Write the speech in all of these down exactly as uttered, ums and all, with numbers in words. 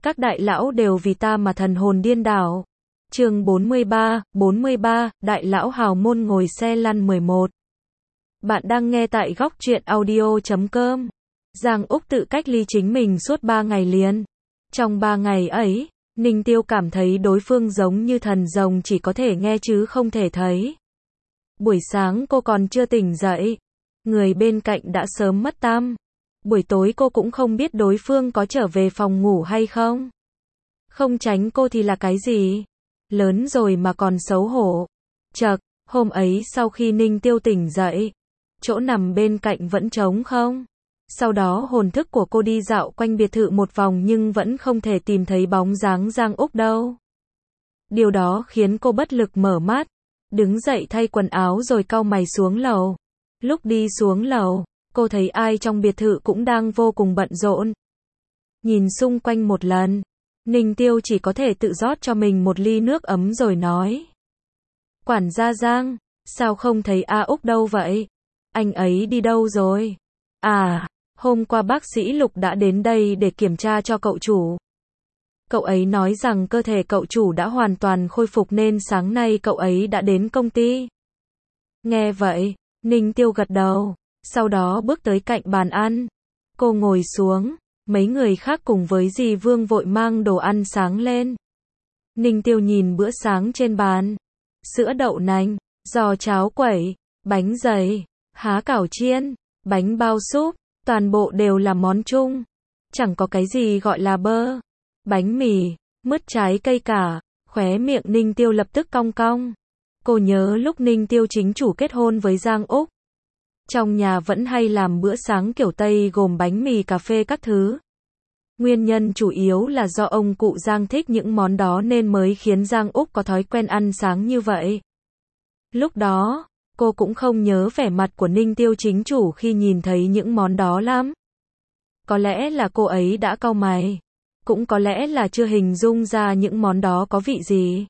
Các đại lão đều vì ta mà thần hồn điên đảo. Chương bốn mươi ba, bốn mươi ba, Đại lão hào môn ngồi xe lăn mười một. Bạn đang nghe tại góc truyện audio chấm com. Giang Úc tự cách ly chính mình suốt ba ngày liền. Trong ba ngày ấy, Ninh Tiêu cảm thấy đối phương giống như thần rồng, chỉ có thể nghe chứ không thể thấy. Buổi sáng cô còn chưa tỉnh dậy, người bên cạnh đã sớm mất tăm. Buổi tối cô cũng không biết đối phương có trở về phòng ngủ hay không. Không tránh cô thì là cái gì? Lớn rồi mà còn xấu hổ. Chậc, hôm ấy sau khi Ninh Tiêu tỉnh dậy, chỗ nằm bên cạnh vẫn trống không. Sau đó hồn thức của cô đi dạo quanh biệt thự một vòng nhưng vẫn không thể tìm thấy bóng dáng Giang Úc đâu. Điều đó khiến cô bất lực mở mắt, đứng dậy thay quần áo rồi cau mày xuống lầu. Lúc đi xuống lầu, cô thấy ai trong biệt thự cũng đang vô cùng bận rộn. Nhìn xung quanh một lần, Ninh Tiêu chỉ có thể tự rót cho mình một ly nước ấm rồi nói. Quản gia Giang, sao không thấy A Úc đâu vậy? Anh ấy đi đâu rồi? À, hôm qua bác sĩ Lục đã đến đây để kiểm tra cho cậu chủ. Cậu ấy nói rằng cơ thể cậu chủ đã hoàn toàn khôi phục nên sáng nay cậu ấy đã đến công ty. Nghe vậy, Ninh Tiêu gật đầu, sau đó bước tới cạnh bàn ăn. Cô ngồi xuống, mấy người khác cùng với dì Vương vội mang đồ ăn sáng lên. Ninh Tiêu nhìn bữa sáng trên bàn. Sữa đậu nành, giò cháo quẩy, bánh dày, há cảo chiên, bánh bao súp, toàn bộ đều là món chung. Chẳng có cái gì gọi là bơ, bánh mì, mứt trái cây cả. Khóe miệng Ninh Tiêu lập tức cong cong. Cô nhớ lúc Ninh Tiêu chính chủ kết hôn với Giang Úc, trong nhà vẫn hay làm bữa sáng kiểu Tây gồm bánh mì, cà phê các thứ. Nguyên nhân chủ yếu là do ông cụ Giang thích những món đó nên mới khiến Giang Úc có thói quen ăn sáng như vậy. Lúc đó, cô cũng không nhớ vẻ mặt của Ninh Tiêu chính chủ khi nhìn thấy những món đó lắm. Có lẽ là cô ấy đã cau mày, cũng có lẽ là chưa hình dung ra những món đó có vị gì.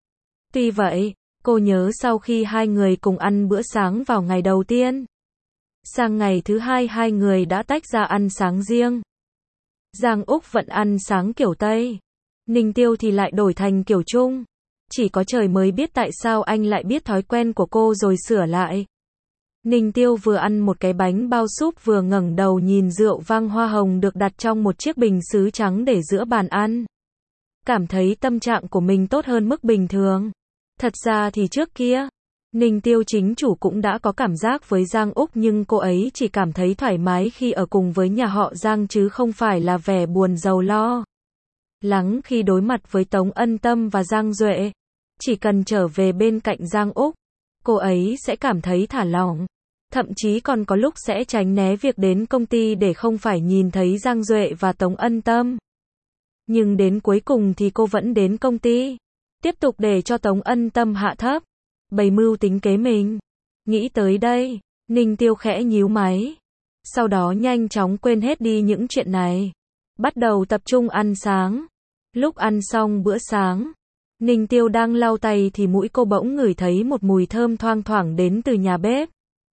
Tuy vậy, cô nhớ sau khi hai người cùng ăn bữa sáng vào ngày đầu tiên, sang ngày thứ hai hai người đã tách ra ăn sáng riêng. Giang Úc vẫn ăn sáng kiểu Tây, Ninh Tiêu thì lại đổi thành kiểu Trung. Chỉ có trời mới biết tại sao anh lại biết thói quen của cô rồi sửa lại. Ninh Tiêu vừa ăn một cái bánh bao súp vừa ngẩng đầu nhìn rượu vang hoa hồng được đặt trong một chiếc bình sứ trắng để giữa bàn ăn. Cảm thấy tâm trạng của mình tốt hơn mức bình thường. Thật ra thì trước kia, Ninh Tiêu chính chủ cũng đã có cảm giác với Giang Úc nhưng cô ấy chỉ cảm thấy thoải mái khi ở cùng với nhà họ Giang chứ không phải là vẻ buồn rầu lo lắng khi đối mặt với Tống Ân Tâm và Giang Duệ. Chỉ cần trở về bên cạnh Giang Úc, cô ấy sẽ cảm thấy thả lỏng. Thậm chí còn có lúc sẽ tránh né việc đến công ty để không phải nhìn thấy Giang Duệ và Tống Ân Tâm. Nhưng đến cuối cùng thì cô vẫn đến công ty, tiếp tục để cho Tống Ân Tâm hạ thấp, bày mưu tính kế mình. Nghĩ tới đây, Ninh Tiêu khẽ nhíu máy. Sau đó nhanh chóng quên hết đi những chuyện này, bắt đầu tập trung ăn sáng. Lúc ăn xong bữa sáng, Ninh Tiêu đang lau tay thì mũi cô bỗng ngửi thấy một mùi thơm thoang thoảng đến từ nhà bếp.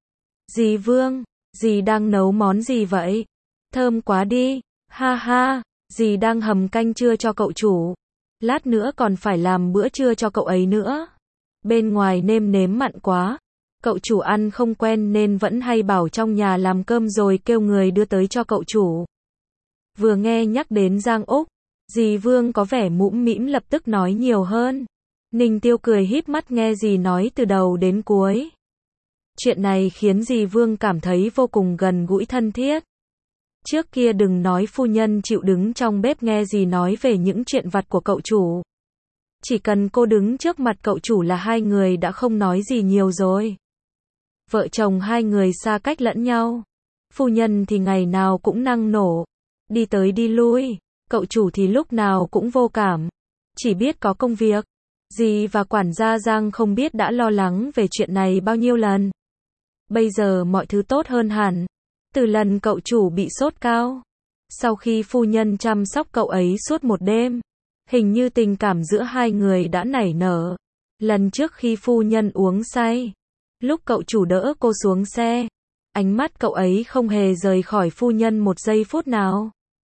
Dì Vương, dì đang nấu món gì vậy? Thơm quá đi, ha ha, dì đang hầm canh trưa cho cậu chủ. Lát nữa còn phải làm bữa trưa cho cậu ấy nữa. Bên ngoài nêm nếm mặn quá, cậu chủ ăn không quen nên vẫn hay bảo trong nhà làm cơm rồi kêu người đưa tới cho cậu chủ. Vừa nghe nhắc đến Giang Úc, dì Vương có vẻ mũm mĩm lập tức nói nhiều hơn. Ninh Tiêu cười híp mắt nghe dì nói từ đầu đến cuối. Chuyện này khiến dì Vương cảm thấy vô cùng gần gũi thân thiết. Trước kia đừng nói phu nhân chịu đứng trong bếp nghe dì nói về những chuyện vặt của cậu chủ. Chỉ cần cô đứng trước mặt cậu chủ là hai người đã không nói gì nhiều rồi. Vợ chồng hai người xa cách lẫn nhau. Phu nhân thì ngày nào cũng năng nổ, đi tới đi lui. Cậu chủ thì lúc nào cũng vô cảm, chỉ biết có công việc. Dì và quản gia Giang không biết đã lo lắng về chuyện này bao nhiêu lần. Bây giờ mọi thứ tốt hơn hẳn. Từ lần cậu chủ bị sốt cao, sau khi phu nhân chăm sóc cậu ấy suốt một đêm, hình như tình cảm giữa hai người đã nảy nở. Lần trước khi phu nhân uống say, lúc cậu chủ đỡ cô xuống xe, ánh mắt cậu ấy không hề rời khỏi phu nhân một giây phút nào.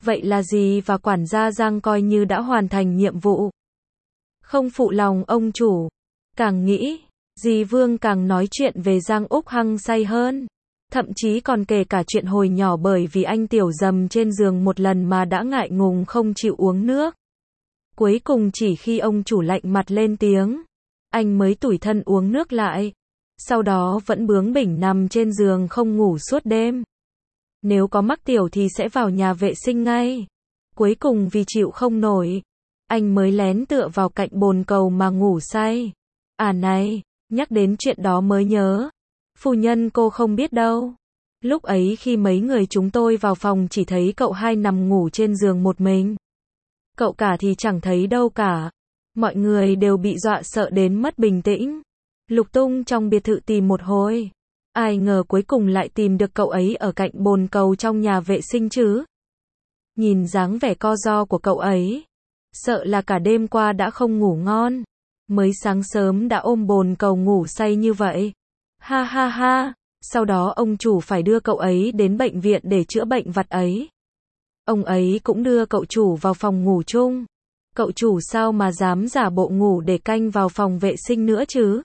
Vậy là dì và quản gia Giang coi như đã hoàn thành nhiệm vụ. Không phụ lòng ông chủ. Càng nghĩ, dì Vương càng nói chuyện về Giang Úc hăng say hơn. Thậm chí còn kể cả chuyện hồi nhỏ bởi vì anh tiểu dầm trên giường một lần mà đã ngại ngùng không chịu uống nước. Cuối cùng chỉ khi ông chủ lạnh mặt lên tiếng, anh mới tủi thân uống nước lại. Sau đó vẫn bướng bỉnh nằm trên giường không ngủ suốt đêm. Nếu có mắc tiểu thì sẽ vào nhà vệ sinh ngay. Cuối cùng vì chịu không nổi, anh mới lén tựa vào cạnh bồn cầu mà ngủ say. À này, nhắc đến chuyện đó mới nhớ. Phu nhân cô không biết đâu. Lúc ấy khi mấy người chúng tôi vào phòng chỉ thấy cậu hai nằm ngủ trên giường một mình. Cậu cả thì chẳng thấy đâu cả. Mọi người đều bị dọa sợ đến mất bình tĩnh. Lục tung trong biệt thự tìm một hồi. Ai ngờ cuối cùng lại tìm được cậu ấy ở cạnh bồn cầu trong nhà vệ sinh chứ. Nhìn dáng vẻ co ro của cậu ấy, sợ là cả đêm qua đã không ngủ ngon. Mới sáng sớm đã ôm bồn cầu ngủ say như vậy. Ha ha ha, sau đó ông chủ phải đưa cậu ấy đến bệnh viện để chữa bệnh vặt ấy. Ông ấy cũng đưa cậu chủ vào phòng ngủ chung. Cậu chủ sao mà dám giả bộ ngủ để canh vào phòng vệ sinh nữa chứ?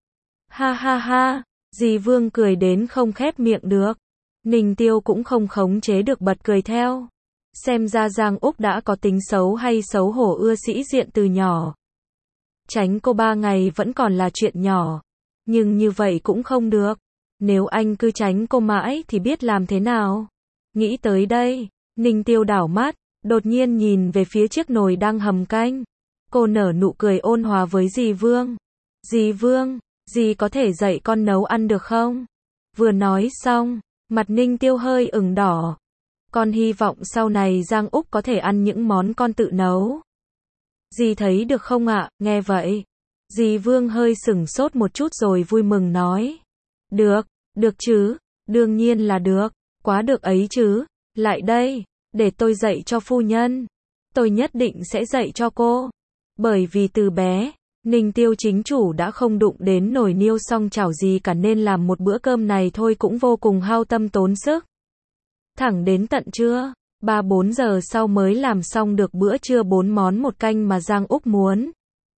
Ha ha ha, dì Vương cười đến không khép miệng được. Ninh Tiêu cũng không khống chế được bật cười theo. Xem ra Giang Úc đã có tính xấu hay xấu hổ ưa sĩ diện từ nhỏ. Tránh cô ba ngày vẫn còn là chuyện nhỏ. Nhưng như vậy cũng không được. Nếu anh cứ tránh cô mãi thì biết làm thế nào? Nghĩ tới đây, Ninh Tiêu đảo mắt, đột nhiên nhìn về phía chiếc nồi đang hầm canh. Cô nở nụ cười ôn hòa với dì Vương. Dì Vương, dì có thể dạy con nấu ăn được không? Vừa nói xong, mặt Ninh Tiêu hơi ửng đỏ. Con hy vọng sau này Giang Úc có thể ăn những món con tự nấu. Dì thấy được không ạ? Nghe vậy, dì Vương hơi sửng sốt một chút rồi vui mừng nói. Được, được chứ, đương nhiên là được, quá được ấy chứ. Lại đây, để tôi dạy cho phu nhân. Tôi nhất định sẽ dạy cho cô. Bởi vì từ bé, Ninh Tiêu chính chủ đã không đụng đến nồi niêu song chảo gì cả nên làm một bữa cơm này thôi cũng vô cùng hao tâm tốn sức. Thẳng đến tận trưa, ba bốn giờ sau mới làm xong được bữa trưa bốn món một canh mà Giang Úc muốn.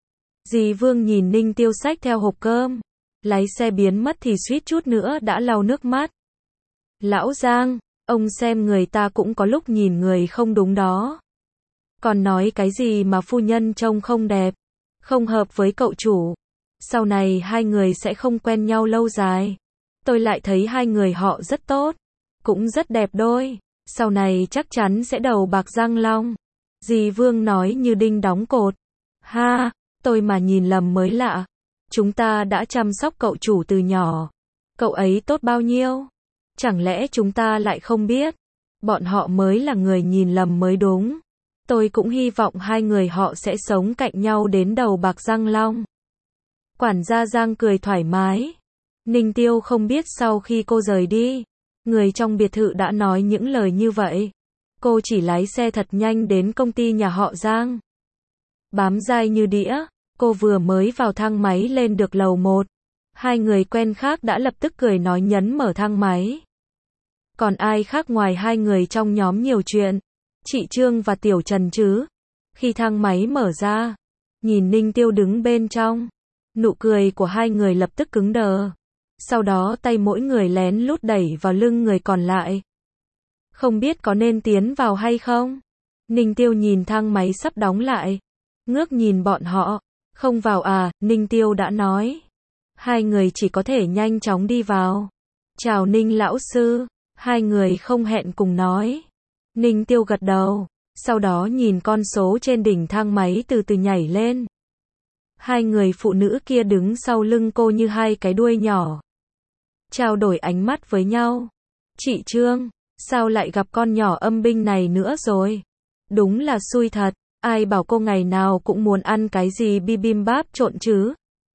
Dì Vương nhìn Ninh Tiêu xách theo hộp cơm, lái xe biến mất thì suýt chút nữa đã lau nước mắt. Lão Giang, ông xem người ta cũng có lúc nhìn người không đúng đó. Còn nói cái gì mà phu nhân trông không đẹp, không hợp với cậu chủ. Sau này hai người sẽ không quen nhau lâu dài. Tôi lại thấy hai người họ rất tốt, cũng rất đẹp đôi. Sau này chắc chắn sẽ đầu bạc răng long. Dì Vương nói như đinh đóng cột. Ha, tôi mà nhìn lầm mới lạ. Chúng ta đã chăm sóc cậu chủ từ nhỏ. Cậu ấy tốt bao nhiêu? Chẳng lẽ chúng ta lại không biết? Bọn họ mới là người nhìn lầm mới đúng. Tôi cũng hy vọng hai người họ sẽ sống cạnh nhau đến đầu bạc răng long. Quản gia Giang cười thoải mái. Ninh Tiêu không biết sau khi cô rời đi, người trong biệt thự đã nói những lời như vậy. Cô chỉ lái xe thật nhanh đến công ty nhà họ Giang. Bám dai như đĩa, cô vừa mới vào thang máy lên được lầu một. Hai người quen khác đã lập tức cười nói nhấn mở thang máy. Còn ai khác ngoài hai người trong nhóm nhiều chuyện? Chị Trương và Tiểu Trần chứ? Khi thang máy mở ra, nhìn Ninh Tiêu đứng bên trong, nụ cười của hai người lập tức cứng đờ. Sau đó tay mỗi người lén lút đẩy vào lưng người còn lại. Không biết có nên tiến vào hay không? Ninh Tiêu nhìn thang máy sắp đóng lại, ngước nhìn bọn họ. Không vào à, Ninh Tiêu đã nói. Hai người chỉ có thể nhanh chóng đi vào. Chào Ninh lão sư. Hai người không hẹn cùng nói. Ninh Tiêu gật đầu, sau đó nhìn con số trên đỉnh thang máy từ từ nhảy lên. Hai người phụ nữ kia đứng sau lưng cô như hai cái đuôi nhỏ. Trao đổi ánh mắt với nhau. Chị Trương, sao lại gặp con nhỏ âm binh này nữa rồi? Đúng là xui thật, ai bảo cô ngày nào cũng muốn ăn cái gì bibimbap trộn chứ?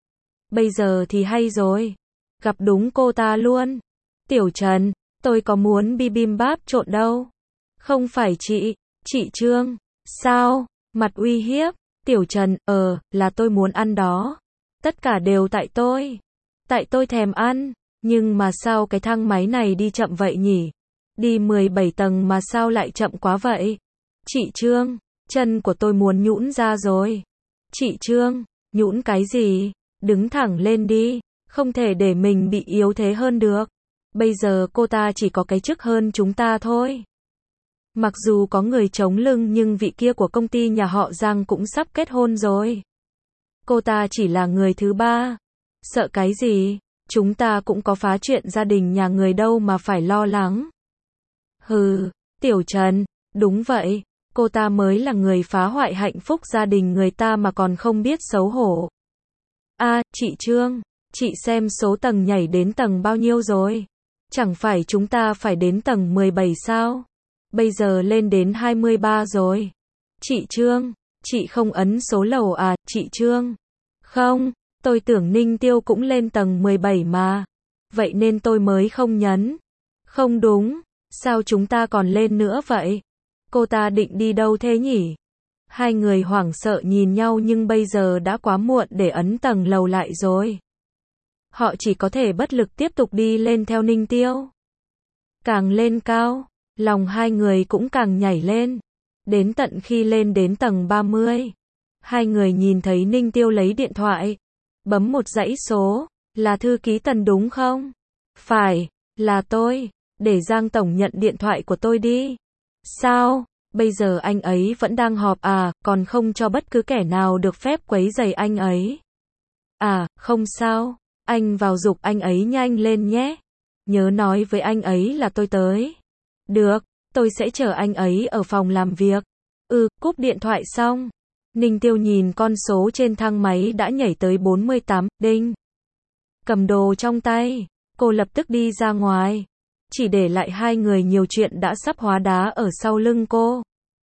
Bây giờ thì hay rồi, gặp đúng cô ta luôn. Tiểu Trần, tôi có muốn bibimbap trộn đâu. Không phải chị, chị Trương. Sao? Mặt uy hiếp. Tiểu Trần, ờ, là tôi muốn ăn đó. Tất cả đều tại tôi. Tại tôi thèm ăn. Nhưng mà sao cái thang máy này đi chậm vậy nhỉ? Đi mười bảy tầng mà sao lại chậm quá vậy? Chị Trương, chân của tôi muốn nhũn ra rồi. Chị Trương, nhũn cái gì? Đứng thẳng lên đi, không thể để mình bị yếu thế hơn được. Bây giờ cô ta chỉ có cái chức hơn chúng ta thôi. Mặc dù có người chống lưng nhưng vị kia của công ty nhà họ Giang cũng sắp kết hôn rồi. Cô ta chỉ là người thứ ba. Sợ cái gì? Chúng ta cũng có phá chuyện gia đình nhà người đâu mà phải lo lắng. Hừ, Tiểu Trần, đúng vậy, cô ta mới là người phá hoại hạnh phúc gia đình người ta mà còn không biết xấu hổ. A, chị Trương, chị xem số tầng nhảy đến tầng bao nhiêu rồi? Chẳng phải chúng ta phải đến tầng mười bảy sao? Bây giờ lên đến hai mươi ba rồi. Chị Trương, chị không ấn số lầu à, chị Trương? Không, tôi tưởng Ninh Tiêu cũng lên tầng mười bảy mà. Vậy nên tôi mới không nhấn. Không đúng, sao chúng ta còn lên nữa vậy? Cô ta định đi đâu thế nhỉ? Hai người hoảng sợ nhìn nhau nhưng bây giờ đã quá muộn để ấn tầng lầu lại rồi. Họ chỉ có thể bất lực tiếp tục đi lên theo Ninh Tiêu. Càng lên cao, lòng hai người cũng càng nhảy lên. Đến tận khi lên đến tầng ba mươi, hai người nhìn thấy Ninh Tiêu lấy điện thoại, bấm một dãy số, là thư ký Tần đúng không? Phải, là tôi, để Giang Tổng nhận điện thoại của tôi đi. Sao? Bây giờ anh ấy vẫn đang họp à, còn không cho bất cứ kẻ nào được phép quấy rầy anh ấy. À, không sao, anh vào giục anh ấy nhanh lên nhé. Nhớ nói với anh ấy là tôi tới. Được, tôi sẽ chờ anh ấy ở phòng làm việc. Ừ, cúp điện thoại xong. Ninh Tiêu nhìn con số trên thang máy đã nhảy tới bốn mươi tám, đinh. Cầm đồ trong tay, cô lập tức đi ra ngoài. Chỉ để lại hai người nhiều chuyện đã sắp hóa đá ở sau lưng cô.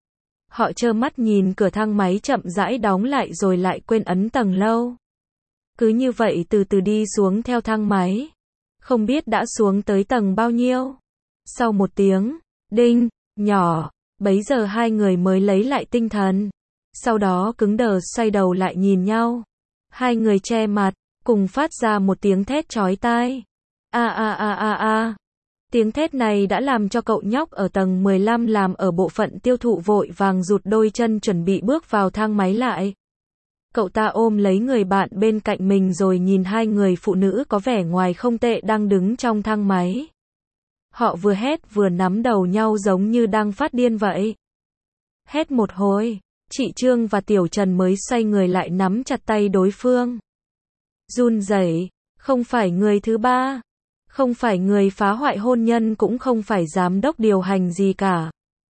Họ trơ mắt nhìn cửa thang máy chậm rãi đóng lại rồi lại quên ấn tầng lâu. Cứ như vậy từ từ đi xuống theo thang máy. Không biết đã xuống tới tầng bao nhiêu. Sau một tiếng, đinh, nhỏ, bấy giờ hai người mới lấy lại tinh thần. Sau đó cứng đờ xoay đầu lại nhìn nhau. Hai người che mặt, cùng phát ra một tiếng thét chói tai. A a a a a. Tiếng thét này đã làm cho cậu nhóc ở tầng mười lăm làm ở bộ phận tiêu thụ vội vàng rụt đôi chân chuẩn bị bước vào thang máy lại. Cậu ta ôm lấy người bạn bên cạnh mình rồi nhìn hai người phụ nữ có vẻ ngoài không tệ đang đứng trong thang máy. Họ vừa hét vừa nắm đầu nhau giống như đang phát điên vậy. Hét một hồi, chị Trương và Tiểu Trần mới xoay người lại nắm chặt tay đối phương. Run rẩy, không phải người thứ ba. Không phải người phá hoại hôn nhân cũng không phải giám đốc điều hành gì cả.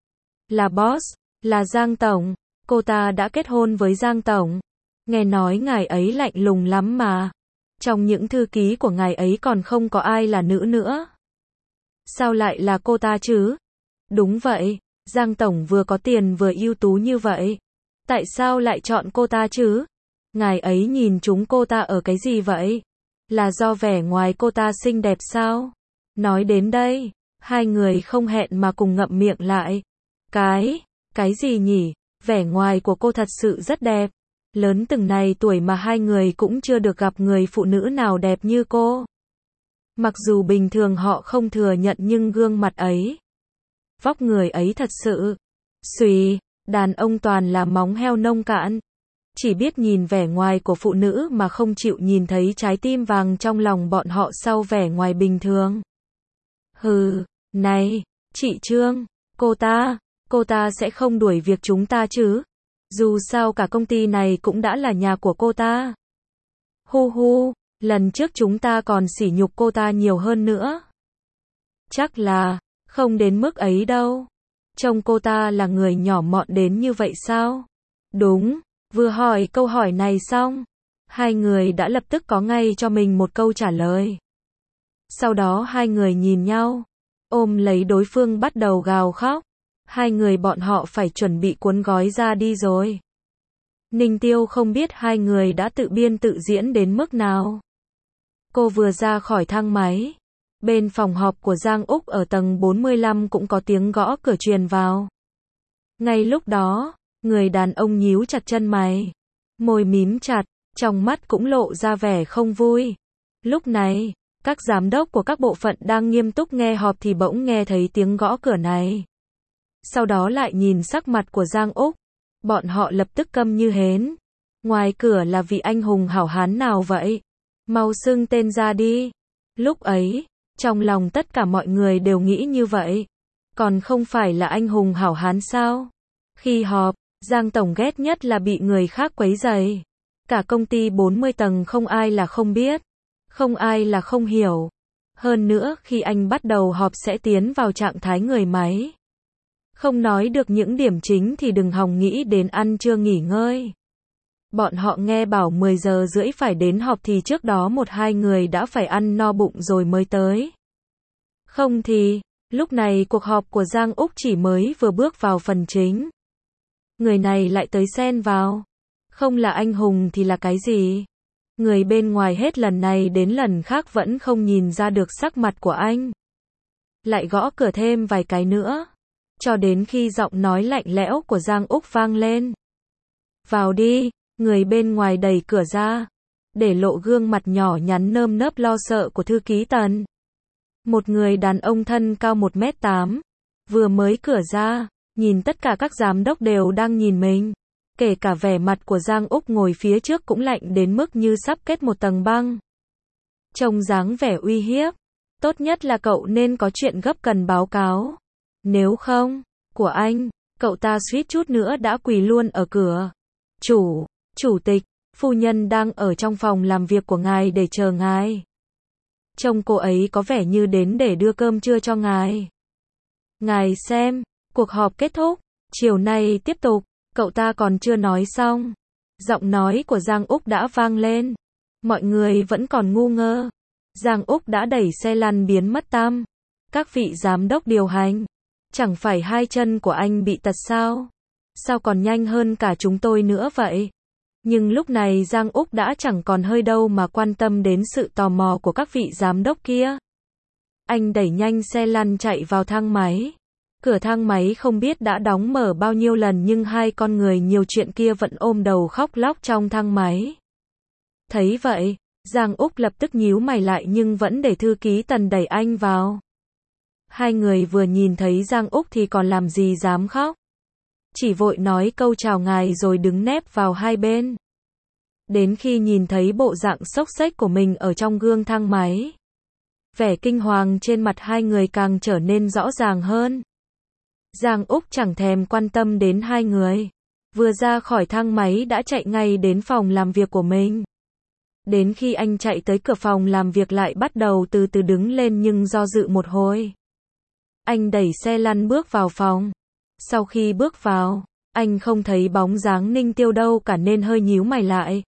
Là boss, là Giang Tổng, cô ta đã kết hôn với Giang Tổng. Nghe nói ngài ấy lạnh lùng lắm mà. Trong những thư ký của ngài ấy còn không có ai là nữ nữa. Sao lại là cô ta chứ? Đúng vậy, Giang Tổng vừa có tiền vừa ưu tú như vậy. Tại sao lại chọn cô ta chứ? Ngài ấy nhìn chúng cô ta ở cái gì vậy? Là do vẻ ngoài cô ta xinh đẹp sao? Nói đến đây, hai người không hẹn mà cùng ngậm miệng lại. Cái, cái gì nhỉ? Vẻ ngoài của cô thật sự rất đẹp. Lớn từng này tuổi mà hai người cũng chưa được gặp người phụ nữ nào đẹp như cô. Mặc dù bình thường họ không thừa nhận nhưng gương mặt ấy, vóc người ấy thật sự. Xùy, đàn ông toàn là móng heo nông cạn. Chỉ biết nhìn vẻ ngoài của phụ nữ mà không chịu nhìn thấy trái tim vàng trong lòng bọn họ sau vẻ ngoài bình thường. Hừ, này, chị Trương, cô ta, cô ta sẽ không đuổi việc chúng ta chứ? Dù sao cả công ty này cũng đã là nhà của cô ta. Hu hu, lần trước chúng ta còn sỉ nhục cô ta nhiều hơn nữa. Chắc là, không đến mức ấy đâu. Trông cô ta là người nhỏ mọn đến như vậy sao? Đúng. Vừa hỏi câu hỏi này xong, hai người đã lập tức có ngay cho mình một câu trả lời. Sau đó hai người nhìn nhau, ôm lấy đối phương bắt đầu gào khóc. Hai người bọn họ phải chuẩn bị cuốn gói ra đi rồi. Ninh Tiêu không biết hai người đã tự biên tự diễn đến mức nào. Cô vừa ra khỏi thang máy, bên phòng họp của Giang Úc ở tầng bốn mươi lăm cũng có tiếng gõ cửa truyền vào. Ngay lúc đó, người đàn ông nhíu chặt chân mày, môi mím chặt, trong mắt cũng lộ ra vẻ không vui. Lúc này, các giám đốc của các bộ phận đang nghiêm túc nghe họp thì bỗng nghe thấy tiếng gõ cửa này. sau đó lại nhìn sắc mặt của Giang Úc. Bọn họ lập tức câm như hến. Ngoài cửa là vị anh hùng hảo hán nào vậy? Mau xưng tên ra đi. Lúc ấy, trong lòng tất cả mọi người đều nghĩ như vậy. Còn không phải là anh hùng hảo hán sao? Khi họp, Giang Tổng ghét nhất là bị người khác quấy rầy. Cả công ty bốn mươi tầng không ai là không biết, không ai là không hiểu. Hơn nữa khi anh bắt đầu họp sẽ tiến vào trạng thái người máy. Không nói được những điểm chính thì đừng hòng nghĩ đến ăn trưa nghỉ ngơi. Bọn họ nghe bảo mười giờ rưỡi phải đến họp thì trước đó một hai người đã phải ăn no bụng rồi mới tới. Không thì, lúc này cuộc họp của Giang Úc chỉ mới vừa bước vào phần chính. Người này lại tới xen vào. Không là anh hùng thì là cái gì? Người bên ngoài hết lần này đến lần khác vẫn không nhìn ra được sắc mặt của anh. Lại gõ cửa thêm vài cái nữa. Cho đến khi giọng nói lạnh lẽo của Giang Úc vang lên. Vào đi, người bên ngoài đẩy cửa ra. Để lộ gương mặt nhỏ nhắn nơm nớp lo sợ của thư ký Tần. Một người đàn ông thân cao một mét tám. Vừa mới cửa ra, nhìn tất cả các giám đốc đều đang nhìn mình. Kể cả vẻ mặt của Giang Úc ngồi phía trước cũng lạnh đến mức như sắp kết một tầng băng. Trông dáng vẻ uy hiếp. Tốt nhất là cậu nên có chuyện gấp cần báo cáo. Nếu không, của anh, cậu ta suýt chút nữa đã quỳ luôn ở cửa. Chủ, chủ tịch, phu nhân đang ở trong phòng làm việc của ngài để chờ ngài. Trông cô ấy có vẻ như đến để đưa cơm trưa cho ngài. Ngài xem, cuộc họp kết thúc, chiều nay tiếp tục. Cậu ta còn chưa nói xong. Giọng nói của Giang Úc đã vang lên. Mọi người vẫn còn ngu ngơ. Giang Úc đã đẩy xe lăn biến mất tăm. Các vị giám đốc điều hành. Chẳng phải hai chân của anh bị tật sao? Sao còn nhanh hơn cả chúng tôi nữa vậy? Nhưng lúc này Giang Úc đã chẳng còn hơi đâu mà quan tâm đến sự tò mò của các vị giám đốc kia. Anh đẩy nhanh xe lăn chạy vào thang máy. Cửa thang máy không biết đã đóng mở bao nhiêu lần nhưng hai con người nhiều chuyện kia vẫn ôm đầu khóc lóc trong thang máy. Thấy vậy, Giang Úc lập tức nhíu mày lại nhưng vẫn để thư ký Tần đẩy anh vào. Hai người vừa nhìn thấy Giang Úc thì còn làm gì dám khóc. Chỉ vội nói câu chào ngài rồi đứng nép vào hai bên. Đến khi nhìn thấy bộ dạng xốc xếch của mình ở trong gương thang máy, vẻ kinh hoàng trên mặt hai người càng trở nên rõ ràng hơn. Giang Úc chẳng thèm quan tâm đến hai người. Vừa ra khỏi thang máy đã chạy ngay đến phòng làm việc của mình. Đến khi anh chạy tới cửa phòng làm việc lại bắt đầu từ từ đứng lên nhưng do dự một hồi. Anh đẩy xe lăn bước vào phòng. Sau khi bước vào, anh không thấy bóng dáng Ninh Tiêu đâu cả nên hơi nhíu mày lại.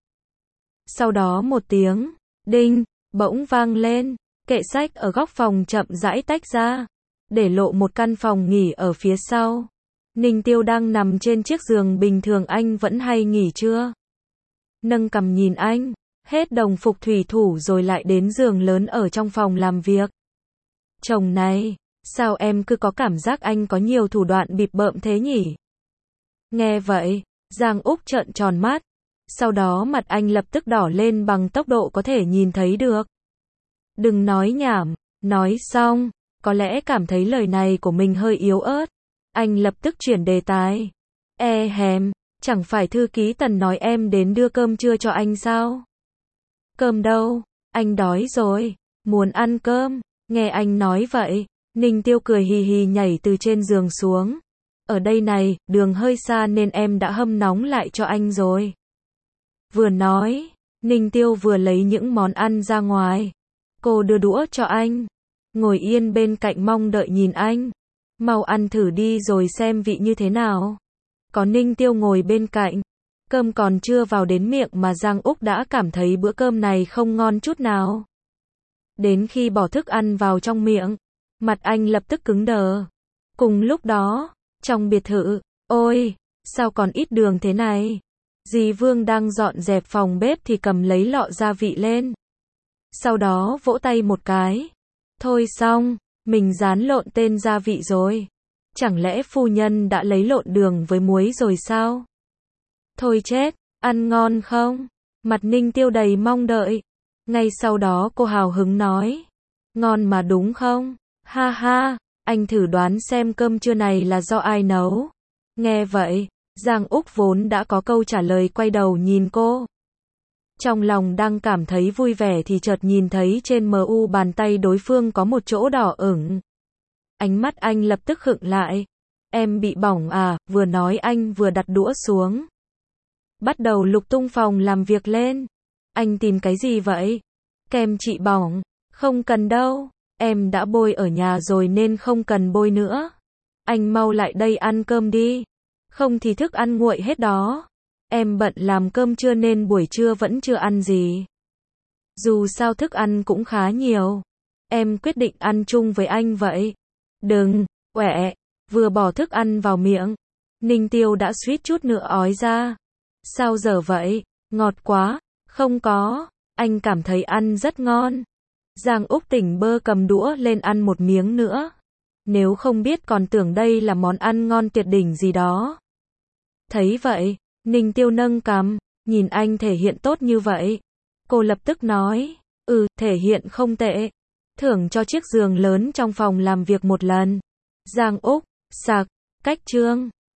Sau đó một tiếng, đinh, bỗng vang lên. Kệ sách ở góc phòng chậm rãi tách ra. Để lộ một căn phòng nghỉ ở phía sau. Ninh Tiêu đang nằm trên chiếc giường bình thường anh vẫn hay nghỉ chưa? Nâng cằm nhìn anh, hết đồng phục thủy thủ rồi lại đến giường lớn ở trong phòng làm việc. Chồng này, sao em cứ có cảm giác anh có nhiều thủ đoạn bịp bợm thế nhỉ? Nghe vậy, Giang Úc trợn tròn mắt. Sau đó mặt anh lập tức đỏ lên bằng tốc độ có thể nhìn thấy được. Đừng nói nhảm, nói xong. Có lẽ cảm thấy lời này của mình hơi yếu ớt. Anh lập tức chuyển đề tài. E hèm, chẳng phải thư ký Tần nói em đến đưa cơm trưa cho anh sao? Cơm đâu? Anh đói rồi. Muốn ăn cơm. Nghe anh nói vậy, Ninh Tiêu cười hì hì nhảy từ trên giường xuống. Ở đây này, đường hơi xa nên em đã hâm nóng lại cho anh rồi. Vừa nói, Ninh Tiêu vừa lấy những món ăn ra ngoài. Cô đưa đũa cho anh. Ngồi yên bên cạnh mong đợi nhìn anh. Mau ăn thử đi rồi xem vị như thế nào. Có Ninh Tiêu ngồi bên cạnh. Cơm còn chưa vào đến miệng mà Giang Úc đã cảm thấy bữa cơm này không ngon chút nào. Đến khi bỏ thức ăn vào trong miệng, mặt anh lập tức cứng đờ. Cùng lúc đó, trong biệt thự, ôi, sao còn ít đường thế này? Dì Vương đang dọn dẹp phòng bếp thì cầm lấy lọ gia vị lên. Sau đó vỗ tay một cái. Thôi xong, mình dán lộn tên gia vị rồi. Chẳng lẽ phu nhân đã lấy lộn đường với muối rồi sao? Thôi chết, ăn ngon không? Mặt Ninh Tiêu đầy mong đợi. Ngay sau đó cô hào hứng nói. Ngon mà đúng không? Ha ha, Anh thử đoán xem cơm trưa này là do ai nấu. Nghe vậy, Giang Úc vốn đã có câu trả lời quay đầu nhìn cô. Trong lòng đang cảm thấy vui vẻ thì chợt nhìn thấy trên mờ u bàn tay đối phương có một chỗ đỏ ửng. Ánh mắt anh lập tức khựng lại. Em bị bỏng à, vừa nói anh vừa đặt đũa xuống. Bắt đầu lục tung phòng làm việc lên. Anh tìm cái gì vậy? Kem trị bỏng. Không cần đâu. Em đã bôi ở nhà rồi nên không cần bôi nữa. Anh mau lại đây ăn cơm đi. Không thì thức ăn nguội hết đó. Em bận làm cơm trưa nên buổi trưa vẫn chưa ăn gì. Dù sao thức ăn cũng khá nhiều. Em quyết định ăn chung với anh vậy. Đừng, quẹ. Vừa bỏ thức ăn vào miệng, Ninh Tiêu đã suýt chút nữa ói ra. Sao giờ vậy? Ngọt quá. Không có. Anh cảm thấy ăn rất ngon. Giang Úc tỉnh bơ cầm đũa lên ăn một miếng nữa. Nếu không biết còn tưởng đây là món ăn ngon tuyệt đỉnh gì đó. Thấy vậy, Ninh Tiêu nâng cằm, nhìn anh thể hiện tốt như vậy. Cô lập tức nói, ừ, thể hiện không tệ. Thưởng cho chiếc giường lớn trong phòng làm việc một lần. Giang Úc, sạc, cách chương.